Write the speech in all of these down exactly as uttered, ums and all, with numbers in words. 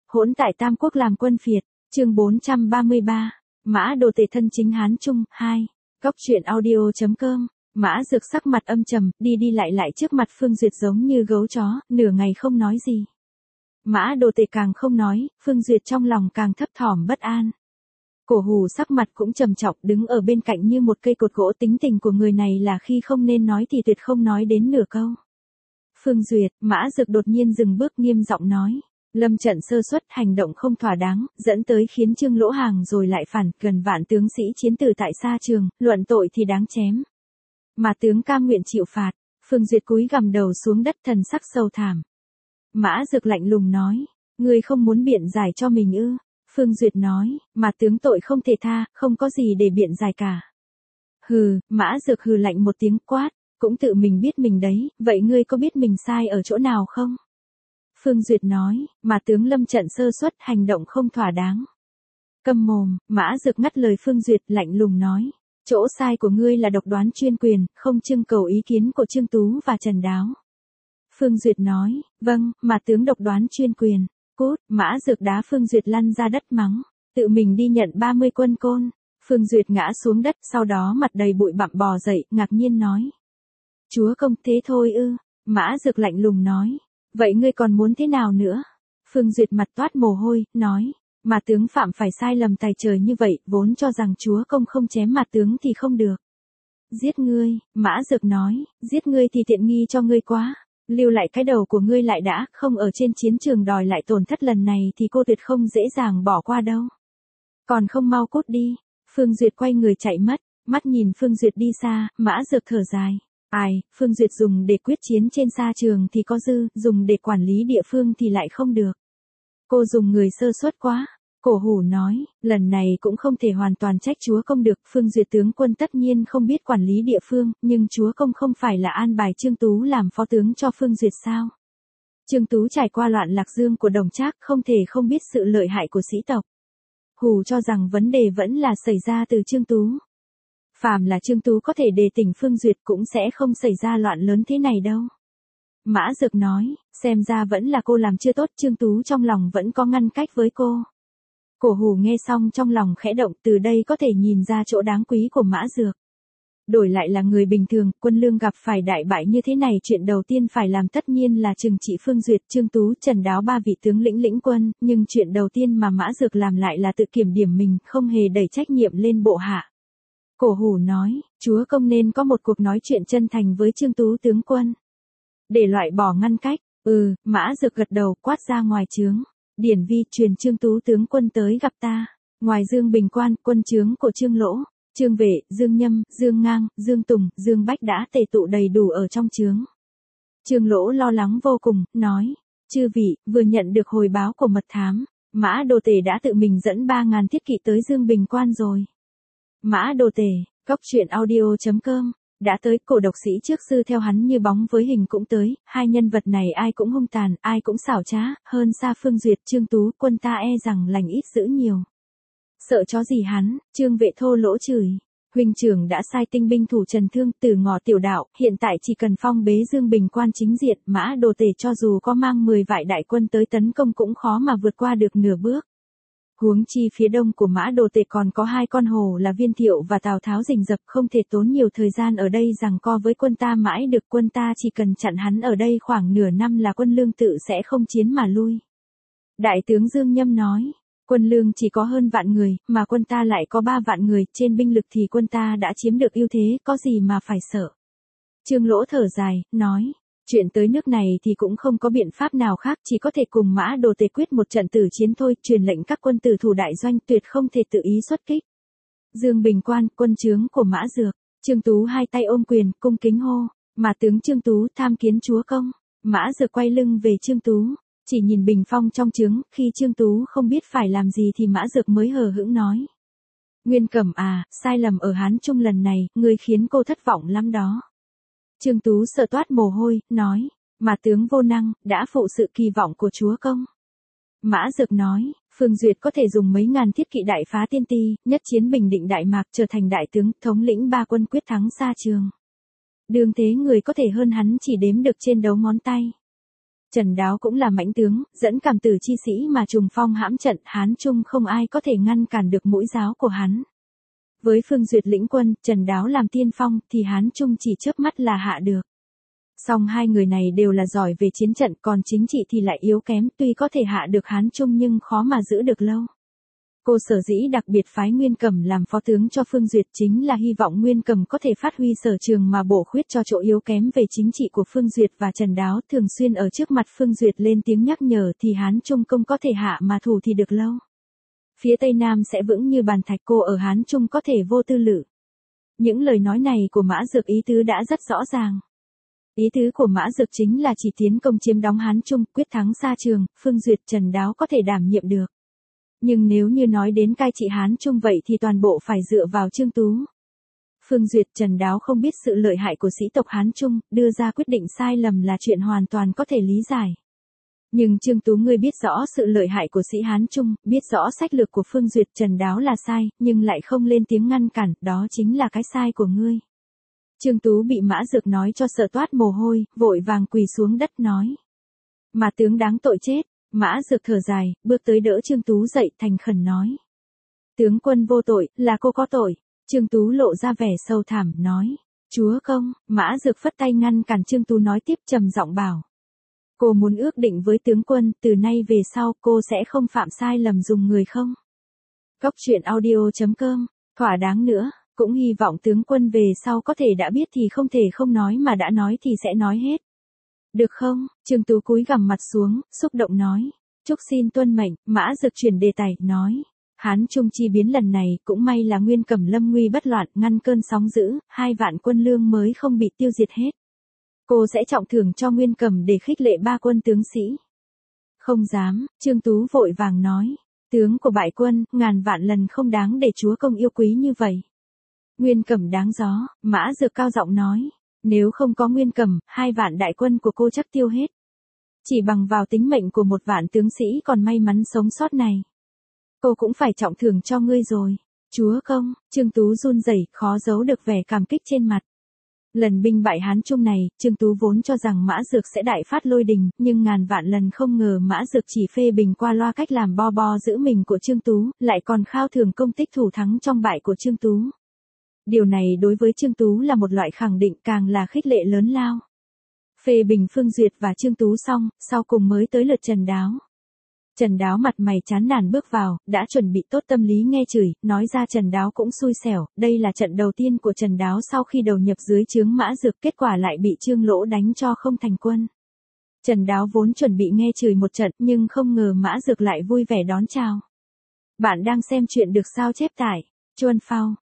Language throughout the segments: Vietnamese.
Hỗn tại Tam Quốc làm quân phiệt, chương bốn trăm ba mươi ba, Mã Đồ Tể thân chính Hán Trung, hai, Góc truyện audio.com, Mã Dược sắc mặt âm trầm, đi đi lại lại trước mặt Phương Duyệt giống như gấu chó, nửa ngày không nói gì. Mã Đồ Tể càng không nói, Phương Duyệt trong lòng càng thấp thỏm bất an. Cổ Hủ sắc mặt cũng trầm trọng, đứng ở bên cạnh như một cây cột gỗ, tính tình của người này là khi không nên nói thì tuyệt không nói đến nửa câu. Phương Duyệt, Mã Dược đột nhiên dừng bước nghiêm giọng nói. Lâm trận sơ suất, hành động không thỏa đáng, dẫn tới khiến Trương Lỗ hàng rồi lại phản, gần vạn tướng sĩ chiến tử tại xa trường, luận tội thì đáng chém. Mà tướng cam nguyện chịu phạt. Phương Duyệt cúi gằm đầu xuống đất, thần sắc sâu thảm. Mã Dược lạnh lùng nói, ngươi không muốn biện giải cho mình ư? Phương Duyệt nói, mà tướng tội không thể tha, không có gì để biện giải cả. Hừ, Mã Dược hừ lạnh một tiếng quát, cũng tự mình biết mình đấy, vậy ngươi có biết mình sai ở chỗ nào không? Phương Duyệt nói, mà tướng lâm trận sơ suất, hành động không thỏa đáng. Câm mồm, Mã Dược ngắt lời Phương Duyệt, lạnh lùng nói, chỗ sai của ngươi là độc đoán chuyên quyền, không trưng cầu ý kiến của Trương Tú và Trần Đáo. Phương Duyệt nói, vâng, mà tướng độc đoán chuyên quyền. Cút, Mã Dược đá Phương Duyệt lăn ra đất mắng, tự mình đi nhận ba mươi quân côn. Phương Duyệt ngã xuống đất, sau đó mặt đầy bụi bặm bò dậy, ngạc nhiên nói. Chúa công thế thôi ư? Mã Dược lạnh lùng nói. Vậy ngươi còn muốn thế nào nữa? Phương Duyệt mặt toát mồ hôi, nói. Mà tướng phạm phải sai lầm tày trời như vậy, vốn cho rằng chúa công không chém mà tướng thì không được. Giết ngươi, Mã Dược nói, giết ngươi thì tiện nghi cho ngươi quá. Lưu lại cái đầu của ngươi lại đã, không ở trên chiến trường đòi lại tổn thất lần này thì cô tuyệt không dễ dàng bỏ qua đâu. Còn không mau cút đi. Phương Duyệt quay người chạy mất, mắt nhìn Phương Duyệt đi xa, Mã Dược thở dài. Ai, Phương Duyệt dùng để quyết chiến trên xa trường thì có dư, dùng để quản lý địa phương thì lại không được. Cô dùng người sơ suất quá. Cổ Hủ nói, lần này cũng không thể hoàn toàn trách chúa công được, Phương Duyệt tướng quân tất nhiên không biết quản lý địa phương, nhưng chúa công không phải là an bài Trương Tú làm phó tướng cho Phương Duyệt sao? Trương Tú trải qua loạn lạc dương của Đồng Trác, không thể không biết sự lợi hại của sĩ tộc. Hủ cho rằng vấn đề vẫn là xảy ra từ Trương Tú. Phàm là Trương Tú có thể đề tỉnh Phương Duyệt cũng sẽ không xảy ra loạn lớn thế này đâu. Mã Dược nói, xem ra vẫn là cô làm chưa tốt, Trương Tú trong lòng vẫn có ngăn cách với cô. Cổ Hủ nghe xong trong lòng khẽ động, từ đây có thể nhìn ra chỗ đáng quý của Mã Dược. Đổi lại là người bình thường, quân lương gặp phải đại bại như thế này, chuyện đầu tiên phải làm tất nhiên là trừng trị Phương Duyệt, Trương Tú, Trần Đáo ba vị tướng lĩnh lĩnh quân, nhưng chuyện đầu tiên mà Mã Dược làm lại là tự kiểm điểm mình, không hề đẩy trách nhiệm lên bộ hạ. Cổ Hủ nói, chúa công nên có một cuộc nói chuyện chân thành với Trương Tú tướng quân. Để loại bỏ ngăn cách, ừ, Mã Dược gật đầu, quát ra ngoài trướng. Điển vi truyền Trương Tú tướng quân tới gặp ta. Ngoài Dương Bình Quan, quân trướng của Trương Lỗ, Trương Vệ, Dương Nhâm, Dương Ngang, Dương Tùng, Dương Bách đã tề tụ đầy đủ ở trong trướng. Trương Lỗ lo lắng vô cùng, nói, chư vị, vừa nhận được hồi báo của mật thám, Mã Đồ Tể đã tự mình dẫn ba ngàn thiết kỵ tới Dương Bình Quan rồi. Mã Đồ Tể, Góc truyện audio.com, đã tới, cổ độc sĩ trước sư theo hắn như bóng với hình cũng tới, hai nhân vật này ai cũng hung tàn, ai cũng xảo trá, hơn xa Phương Duyệt, Trương Tú, quân ta e rằng lành ít dữ nhiều. Sợ chó gì hắn, Trương Vệ thô lỗ chửi. Huynh trưởng đã sai tinh binh thủ Trần Thương, từ ngõ tiểu đạo, hiện tại chỉ cần phong bế Dương Bình Quan chính diện, Mã Đồ Tể cho dù có mang mười vạn đại quân tới tấn công cũng khó mà vượt qua được nửa bước. Huống chi phía đông của Mã Đồ Tể còn có hai con hồ là Viên Thiệu và Tào Tháo rình rập, không thể tốn nhiều thời gian ở đây giằng co với quân ta mãi được, quân ta chỉ cần chặn hắn ở đây khoảng nửa năm là quân lương tự sẽ không chiến mà lui. Đại tướng Dương Nhâm nói, quân lương chỉ có hơn vạn người, mà quân ta lại có ba vạn người, trên binh lực thì quân ta đã chiếm được ưu thế, có gì mà phải sợ. Trương Lỗ thở dài, nói, chuyện tới nước này thì cũng không có biện pháp nào khác, chỉ có thể cùng Mã Đồ Tể quyết một trận tử chiến thôi, truyền lệnh các quân tử thủ đại doanh, tuyệt không thể tự ý xuất kích. Dương Bình Quan, quân trướng của Mã Dược, Trương Tú hai tay ôm quyền, cung kính hô, mà tướng Trương Tú tham kiến chúa công. Mã Dược quay lưng về Trương Tú, chỉ nhìn bình phong trong trướng, khi Trương Tú không biết phải làm gì thì Mã Dược mới hờ hững nói. Nguyên Cẩm à, sai lầm ở Hán Trung lần này, ngươi khiến cô thất vọng lắm đó. Trương Tú sợ toát mồ hôi, nói, mà tướng vô năng, đã phụ sự kỳ vọng của chúa công. Mã Dược nói, Phương Duyệt có thể dùng mấy ngàn thiết kỵ đại phá tiên ti, nhất chiến bình định Đại Mạc, trở thành đại tướng, thống lĩnh ba quân quyết thắng xa trường. Đương thế người có thể hơn hắn chỉ đếm được trên đầu ngón tay. Trần Đáo cũng là mãnh tướng, dẫn cảm tử chi sĩ mà trùng phong hãm trận, Hán Trung không ai có thể ngăn cản được mũi giáo của hắn. Với Phương Duyệt lĩnh quân, Trần Đáo làm tiên phong, thì Hán Trung chỉ chớp mắt là hạ được. Song hai người này đều là giỏi về chiến trận, còn chính trị thì lại yếu kém, tuy có thể hạ được Hán Trung nhưng khó mà giữ được lâu. Cô sở dĩ đặc biệt phái Nguyên Cẩm làm phó tướng cho Phương Duyệt chính là hy vọng Nguyên Cẩm có thể phát huy sở trường mà bổ khuyết cho chỗ yếu kém về chính trị của Phương Duyệt, và Trần Đáo thường xuyên ở trước mặt Phương Duyệt lên tiếng nhắc nhở thì Hán Trung công có thể hạ mà thủ thì được lâu. Phía Tây Nam sẽ vững như bàn thạch, cô ở Hán Trung có thể vô tư lự. Những lời nói này của Mã Dược ý tứ đã rất rõ ràng. Ý tứ của Mã Dược chính là chỉ tiến công chiếm đóng Hán Trung, quyết thắng xa trường, Phương Duyệt Trần Đáo có thể đảm nhiệm được. Nhưng nếu như nói đến cai trị Hán Trung vậy thì toàn bộ phải dựa vào Trương Tú. Phương Duyệt Trần Đáo không biết sự lợi hại của sĩ tộc Hán Trung, đưa ra quyết định sai lầm là chuyện hoàn toàn có thể lý giải. Nhưng Trương Tú ngươi biết rõ sự lợi hại của sĩ Hán Trung, biết rõ sách lược của Phương Duyệt Trần Đáo là sai, nhưng lại không lên tiếng ngăn cản, đó chính là cái sai của ngươi. Trương Tú bị Mã Dược nói cho sợ toát mồ hôi, vội vàng quỳ xuống đất nói. Mà tướng đáng tội chết. Mã Dược thở dài, bước tới đỡ Trương Tú dậy, thành khẩn nói. Tướng quân vô tội, là cô có tội. Trương Tú lộ ra vẻ sâu thẳm, nói. Chúa công. Mã Dược phất tay ngăn cản Trương Tú nói tiếp, trầm giọng bảo. Cô muốn ước định với tướng quân, từ nay về sau cô sẽ không phạm sai lầm dùng người không? Cốc truyện audio chấm com, thỏa đáng nữa, cũng hy vọng tướng quân về sau có thể đã biết thì không thể không nói, mà đã nói thì sẽ nói hết. Được không? Trương Tú cúi gằm mặt xuống, xúc động nói. Chúc xin tuân mệnh. Mã Dược chuyển đề tài, nói. Hán Trung chi biến lần này, cũng may là Nguyên Cẩm lâm nguy bất loạn, ngăn cơn sóng dữ, hai vạn quân lương mới không bị tiêu diệt hết. Cô sẽ trọng thưởng cho Nguyên Cẩm để khích lệ ba quân tướng sĩ. Không dám, Trương Tú vội vàng nói. Tướng của bại quân, ngàn vạn lần không đáng để chúa công yêu quý như vậy. Nguyên Cẩm đáng gió, Mã Dược cao giọng nói. Nếu không có Nguyên Cẩm, hai vạn đại quân của cô chắc tiêu hết. Chỉ bằng vào tính mệnh của một vạn tướng sĩ còn may mắn sống sót này. Cô cũng phải trọng thưởng cho ngươi rồi. Chúa công, Trương Tú run rẩy, khó giấu được vẻ cảm kích trên mặt. Lần binh bại Hán Trung này, Trương Tú vốn cho rằng Mã Dược sẽ đại phát lôi đình, nhưng ngàn vạn lần không ngờ Mã Dược chỉ phê bình qua loa cách làm bo bo giữ mình của Trương Tú, lại còn khao thưởng công tích thủ thắng trong bại của Trương Tú. Điều này đối với Trương Tú là một loại khẳng định, càng là khích lệ lớn lao. Phê bình Phương Duyệt và Trương Tú xong, sau cùng mới tới lượt Trần Đáo. Trần Đáo mặt mày chán nản bước vào, đã chuẩn bị tốt tâm lý nghe chửi, nói ra Trần Đáo cũng xui xẻo, đây là trận đầu tiên của Trần Đáo sau khi đầu nhập dưới trướng Mã Dược, kết quả lại bị Trương Lỗ đánh cho không thành quân. Trần Đáo vốn chuẩn bị nghe chửi một trận, nhưng không ngờ Mã Dược lại vui vẻ đón chào. Bạn đang xem chuyện được sao chép tại chuan phao,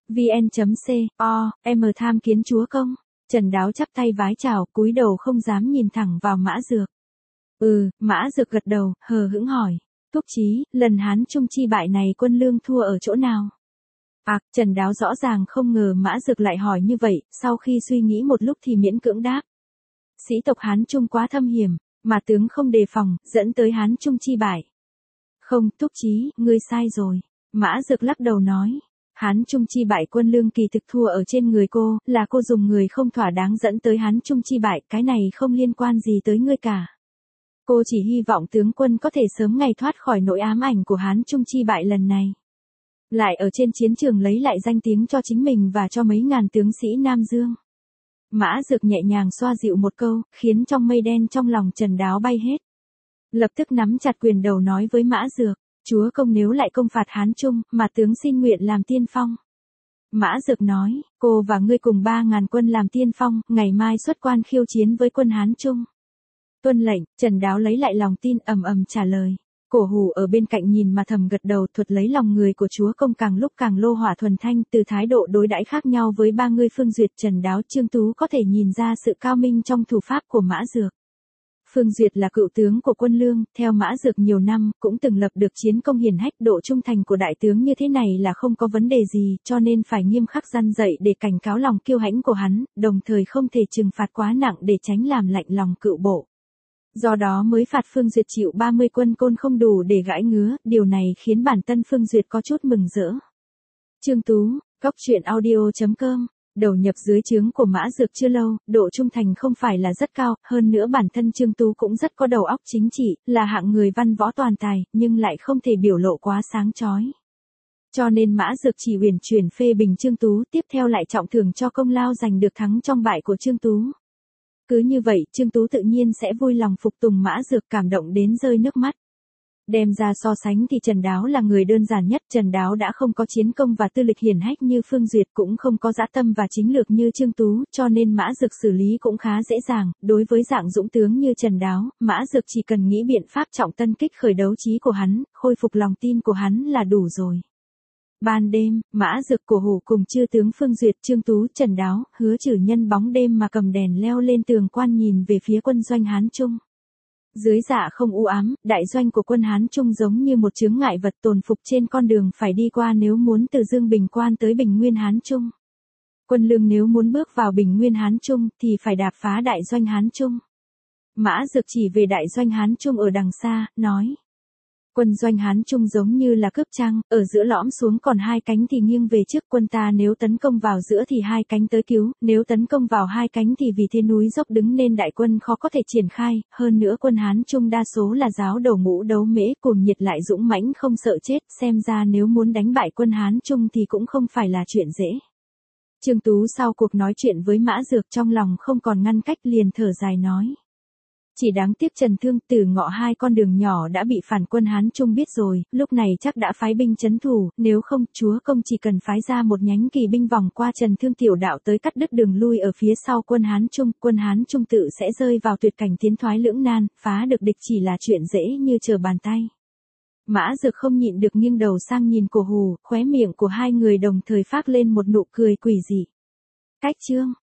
vn.co, em tham kiến chúa công. Trần Đáo chắp tay vái chào, cúi đầu không dám nhìn thẳng vào Mã Dược. Ừ, Mã Dược gật đầu, hờ hững hỏi. Thúc Chí, lần Hán Trung chi bại này quân lương thua ở chỗ nào? À, Trần Đáo rõ ràng không ngờ Mã Dược lại hỏi như vậy, sau khi suy nghĩ một lúc thì miễn cưỡng đáp. Sĩ tộc Hán Trung quá thâm hiểm, mà tướng không đề phòng, dẫn tới Hán Trung chi bại. Không, Thúc Chí, ngươi sai rồi. Mã Dược lắc đầu nói. Hán Trung chi bại quân lương kỳ thực thua ở trên người cô, là cô dùng người không thỏa đáng dẫn tới Hán Trung chi bại, cái này không liên quan gì tới ngươi cả. Cô chỉ hy vọng tướng quân có thể sớm ngày thoát khỏi nỗi ám ảnh của Hán Trung chi bại lần này. Lại ở trên chiến trường lấy lại danh tiếng cho chính mình và cho mấy ngàn tướng sĩ Nam Dương. Mã Dược nhẹ nhàng xoa dịu một câu, khiến trong mây đen trong lòng Trần Đáo bay hết. Lập tức nắm chặt quyền đầu nói với Mã Dược. Chúa công nếu lại công phạt Hán Trung, mà tướng xin nguyện làm tiên phong. Mã Dược nói, cô và ngươi cùng ba ngàn quân làm tiên phong, ngày mai xuất quan khiêu chiến với quân Hán Trung. Tuân lệnh, Trần Đáo lấy lại lòng tin, ầm ầm trả lời. Cổ Hủ ở bên cạnh nhìn mà thầm gật đầu, thuật lấy lòng người của chúa công càng lúc càng lô hỏa thuần thanh, từ thái độ đối đãi khác nhau với ba người Phương Duyệt, Trần Đáo, Trương Tú có thể nhìn ra sự cao minh trong thủ pháp của Mã Dược. Phương Duyệt là cựu tướng của quân lương, theo Mã Dược nhiều năm, cũng từng lập được chiến công hiển hách, độ trung thành của đại tướng như thế này là không có vấn đề gì, cho nên phải nghiêm khắc răn dạy để cảnh cáo lòng kiêu hãnh của hắn, đồng thời không thể trừng phạt quá nặng để tránh làm lạnh lòng cựu bộ. Do đó mới phạt Phương Duyệt chịu ba mươi quân côn không đủ để gãi ngứa, điều này khiến bản thân Phương Duyệt có chút mừng rỡ. Trương Tú, cốc truyện audio chấm com Đầu nhập dưới trướng của Mã Dược chưa lâu, độ trung thành không phải là rất cao, hơn nữa bản thân Trương Tú cũng rất có đầu óc chính trị, là hạng người văn võ toàn tài, nhưng lại không thể biểu lộ quá sáng chói. Cho nên Mã Dược chỉ uyển chuyển phê bình Trương Tú, tiếp theo lại trọng thưởng cho công lao giành được thắng trong bại của Trương Tú. Cứ như vậy, Trương Tú tự nhiên sẽ vui lòng phục tùng Mã Dược, cảm động đến rơi nước mắt. Đem ra so sánh thì Trần Đáo là người đơn giản nhất, Trần Đáo đã không có chiến công và tư lịch hiển hách như Phương Duyệt, cũng không có dã tâm và chính lược như Trương Tú, cho nên Mã Dược xử lý cũng khá dễ dàng. Đối với dạng dũng tướng như Trần Đáo, Mã Dược chỉ cần nghĩ biện pháp trọng tân kích khởi đấu trí của hắn, khôi phục lòng tin của hắn là đủ rồi. Ban đêm, Mã Dược, Cổ Hủ cùng chư tướng Phương Duyệt, Trương Tú, Trần Đáo, Hứa Trử nhân bóng đêm mà cầm đèn leo lên tường quan nhìn về phía quân doanh Hán Trung. Dưới dạ không u ám, đại doanh của quân Hán Trung giống như một chướng ngại vật tồn phục trên con đường phải đi qua nếu muốn từ Dương Bình Quan tới Bình Nguyên Hán Trung. Quân Lương nếu muốn bước vào Bình Nguyên Hán Trung thì phải đạp phá đại doanh Hán Trung. Mã Dược chỉ về đại doanh Hán Trung ở đằng xa, nói. Quân doanh Hán Trung giống như là cướp trăng, ở giữa lõm xuống còn hai cánh thì nghiêng về trước, quân ta nếu tấn công vào giữa thì hai cánh tới cứu, nếu tấn công vào hai cánh thì vì thế núi dốc đứng nên đại quân khó có thể triển khai, hơn nữa quân Hán Trung đa số là giáo đầu ngũ đấu mễ, cuồng nhiệt lại dũng mãnh không sợ chết, xem ra nếu muốn đánh bại quân Hán Trung thì cũng không phải là chuyện dễ. Trương Tú sau cuộc nói chuyện với Mã Dược trong lòng không còn ngăn cách, liền thở dài nói. Chỉ đáng tiếc Trần Thương, Tử Ngọ hai con đường nhỏ đã bị phản quân Hán Trung biết rồi, lúc này chắc đã phái binh trấn thủ, nếu không, chúa công chỉ cần phái ra một nhánh kỳ binh vòng qua Trần Thương tiểu đạo tới cắt đứt đường lui ở phía sau quân Hán Trung, quân Hán Trung tự sẽ rơi vào tuyệt cảnh tiến thoái lưỡng nan, phá được địch chỉ là chuyện dễ như trở bàn tay. Mã Dược không nhịn được nghiêng đầu sang nhìn Cổ Hủ, khóe miệng của hai người đồng thời phác lên một nụ cười quỷ dị. Cách chương